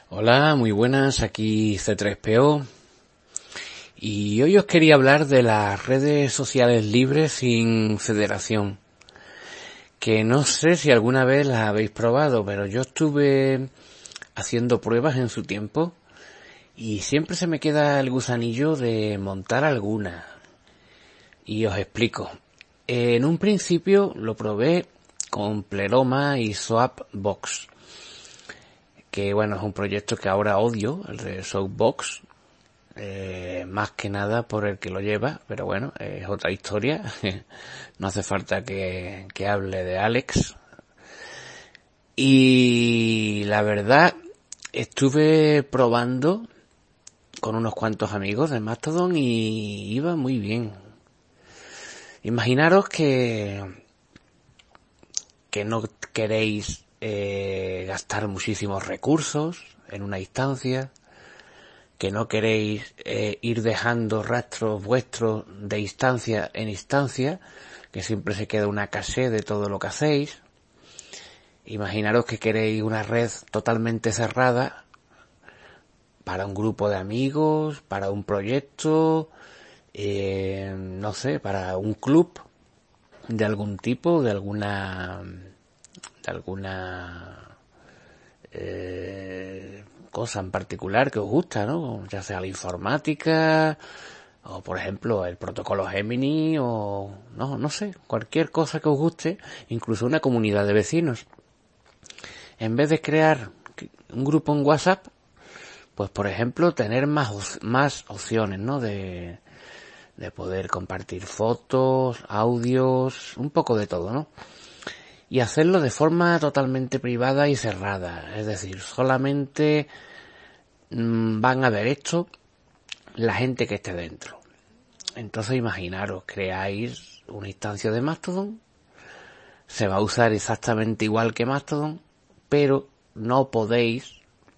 Hola, muy buenas, aquí C3PO y hoy os quería hablar de las redes sociales libres sin federación, que no sé si alguna vez las habéis probado, pero yo estuve haciendo pruebas en su tiempo y siempre se me queda el gusanillo de montar alguna. Y os explico. En un principio lo probé con Pleroma y Soapbox, que bueno, es un proyecto que ahora odio, el de Soapbox, más que nada por el que lo lleva, pero bueno, es otra historia. No hace falta que hable de Alex. Y la verdad, estuve probando con unos cuantos amigos de Mastodon y iba muy bien. Imaginaros que no queréis gastar muchísimos recursos en una instancia, que no queréis ir dejando rastros vuestros de instancia en instancia, que siempre se queda una caché de todo lo que hacéis. Imaginaros que queréis una red totalmente cerrada para un grupo de amigos, para un proyecto, no sé, para un club de algún tipo, de alguna cosa en particular que os gusta, ¿no? Ya sea la informática, o por ejemplo el protocolo Gemini, o no sé, cualquier cosa que os guste, incluso una comunidad de vecinos. En vez de crear un grupo en WhatsApp, pues por ejemplo tener más opciones, ¿no? De poder compartir fotos, audios, un poco de todo, ¿no? Y hacerlo de forma totalmente privada y cerrada. Es decir, solamente van a ver esto la gente que esté dentro. Entonces imaginaros, creáis una instancia de Mastodon, se va a usar exactamente igual que Mastodon, pero no podéis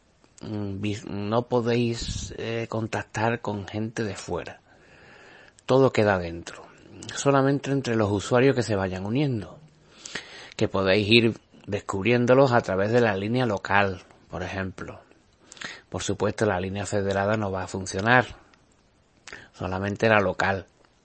contactar con gente de fuera. Todo queda dentro. Solamente entre los usuarios que se vayan uniendo, que podéis ir descubriéndolos a través de la línea local, por ejemplo. Por supuesto, la línea federada no va a funcionar, solamente la local.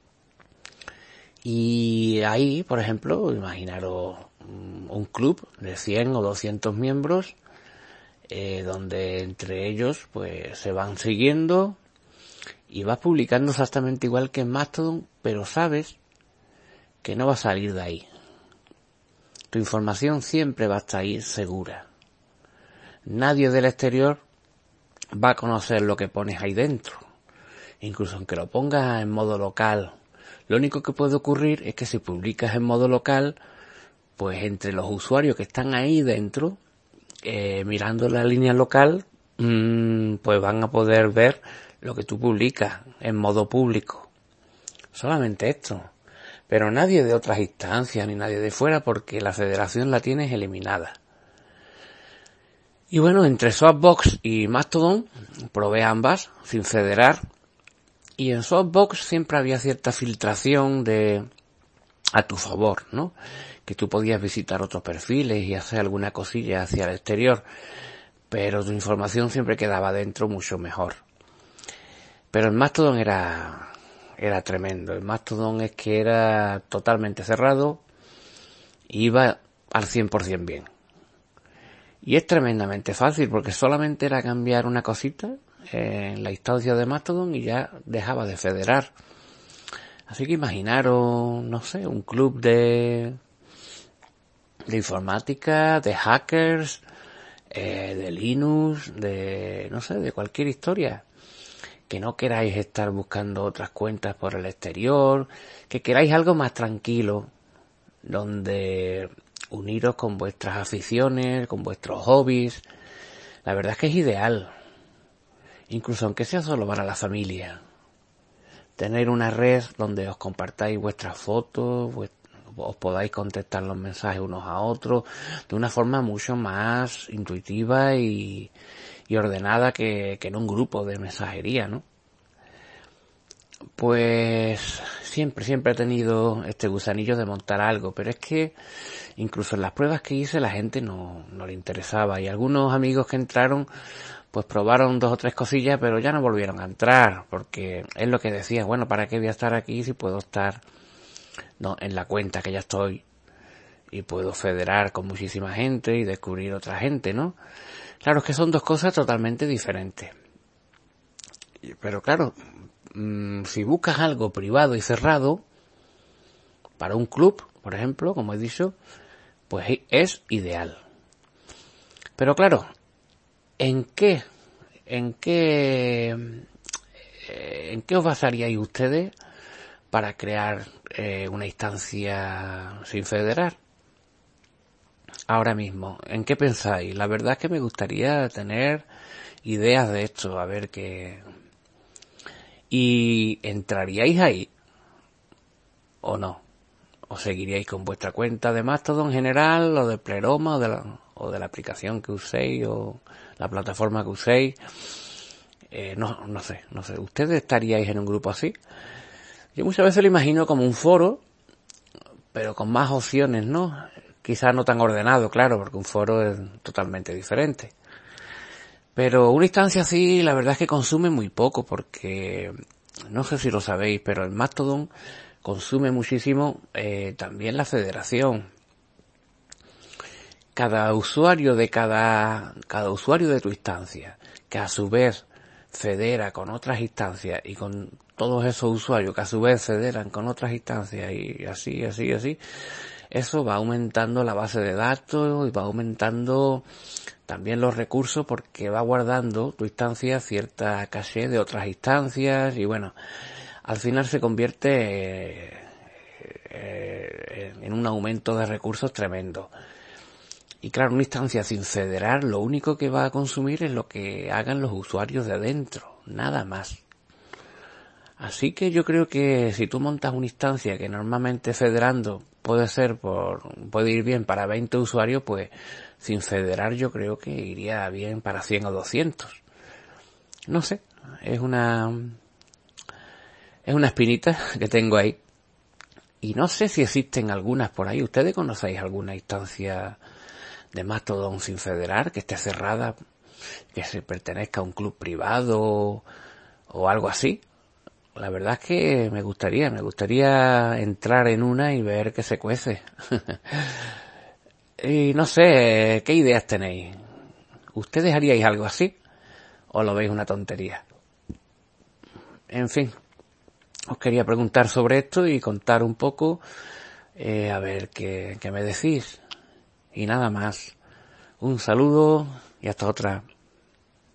Y ahí, por ejemplo, imaginaros un club de 100 o 200 miembros, donde entre ellos pues se van siguiendo y vas publicando exactamente igual que en Mastodon, pero sabes que no va a salir de ahí. Tu información siempre va a estar ahí segura. Nadie del exterior va a conocer lo que pones ahí dentro. Incluso aunque lo pongas en modo local, lo único que puede ocurrir es que si publicas en modo local, pues entre los usuarios que están ahí dentro, mirando la línea local, pues van a poder ver lo que tú publicas en modo público. Solamente esto. Pero nadie de otras instancias ni nadie de fuera, porque la federación la tienes eliminada. Y bueno, entre Soapbox y Mastodon probé ambas sin federar, y en Soapbox siempre había cierta filtración a tu favor, ¿no? Que tú podías visitar otros perfiles y hacer alguna cosilla hacia el exterior, pero tu información siempre quedaba dentro mucho mejor. Pero el Mastodon era tremendo. El Mastodon es que era totalmente cerrado, iba al 100% bien. Y es tremendamente fácil porque solamente era cambiar una cosita en la instancia de Mastodon y ya dejaba de federar. Así que imaginaros, no sé, un club de informática, de hackers, de Linux, de cualquier historia. Que no queráis estar buscando otras cuentas por el exterior, que queráis algo más tranquilo, donde uniros con vuestras aficiones, con vuestros hobbies. La verdad es que es ideal, incluso aunque sea solo para la familia. Tener una red donde os compartáis vuestras fotos, os podáis contestar los mensajes unos a otros, de una forma mucho más intuitiva y ordenada que en un grupo de mensajería, ¿no? Pues siempre he tenido este gusanillo de montar algo, pero es que incluso en las pruebas que hice la gente no le interesaba, y algunos amigos que entraron pues probaron 2 o 3 cosillas, pero ya no volvieron a entrar, porque es lo que decía, bueno, ¿para qué voy a estar aquí si puedo estar en la cuenta que ya estoy y puedo federar con muchísima gente y descubrir otra gente, ¿no? Claro, es que son 2 cosas totalmente diferentes. Pero claro, si buscas algo privado y cerrado, para un club, por ejemplo, como he dicho, pues es ideal. Pero claro, ¿en qué os basaríais ustedes para crear una instancia sin federar? Ahora mismo, ¿en qué pensáis? La verdad es que me gustaría tener ideas de esto, a ver qué... ¿Y entraríais ahí o no? ¿O seguiríais con vuestra cuenta de Mastodon en general, o de Pleroma, o de la aplicación que uséis, o la plataforma que uséis? No sé. ¿Ustedes estaríais en un grupo así? Yo muchas veces lo imagino como un foro, pero con más opciones, ¿no? Quizás no tan ordenado, claro, porque un foro es totalmente diferente. Pero una instancia así, la verdad es que consume muy poco, porque no sé si lo sabéis, pero el Mastodon consume muchísimo también la federación. Cada usuario de cada usuario de tu instancia, que a su vez federa con otras instancias y con todos esos usuarios que a su vez federan con otras instancias y así, eso va aumentando la base de datos y va aumentando también los recursos, porque va guardando tu instancia cierta caché de otras instancias y bueno, al final se convierte en un aumento de recursos tremendo. Y claro, una instancia sin federar lo único que va a consumir es lo que hagan los usuarios de adentro, nada más. Así que yo creo que si tú montas una instancia que normalmente federando puede ir bien para 20 usuarios, pues sin federar yo creo que iría bien para 100 o 200. No sé, es una espinita que tengo ahí. Y no sé si existen algunas por ahí. ¿Ustedes conocéis alguna instancia de Mastodon sin federar, que esté cerrada, que se pertenezca a un club privado o algo así? La verdad es que me gustaría entrar en una y ver qué se cuece. Y no sé, ¿qué ideas tenéis? ¿Ustedes haríais algo así? ¿O lo veis una tontería? En fin, os quería preguntar sobre esto y contar un poco, a ver qué me decís. Y nada más. Un saludo y hasta otra.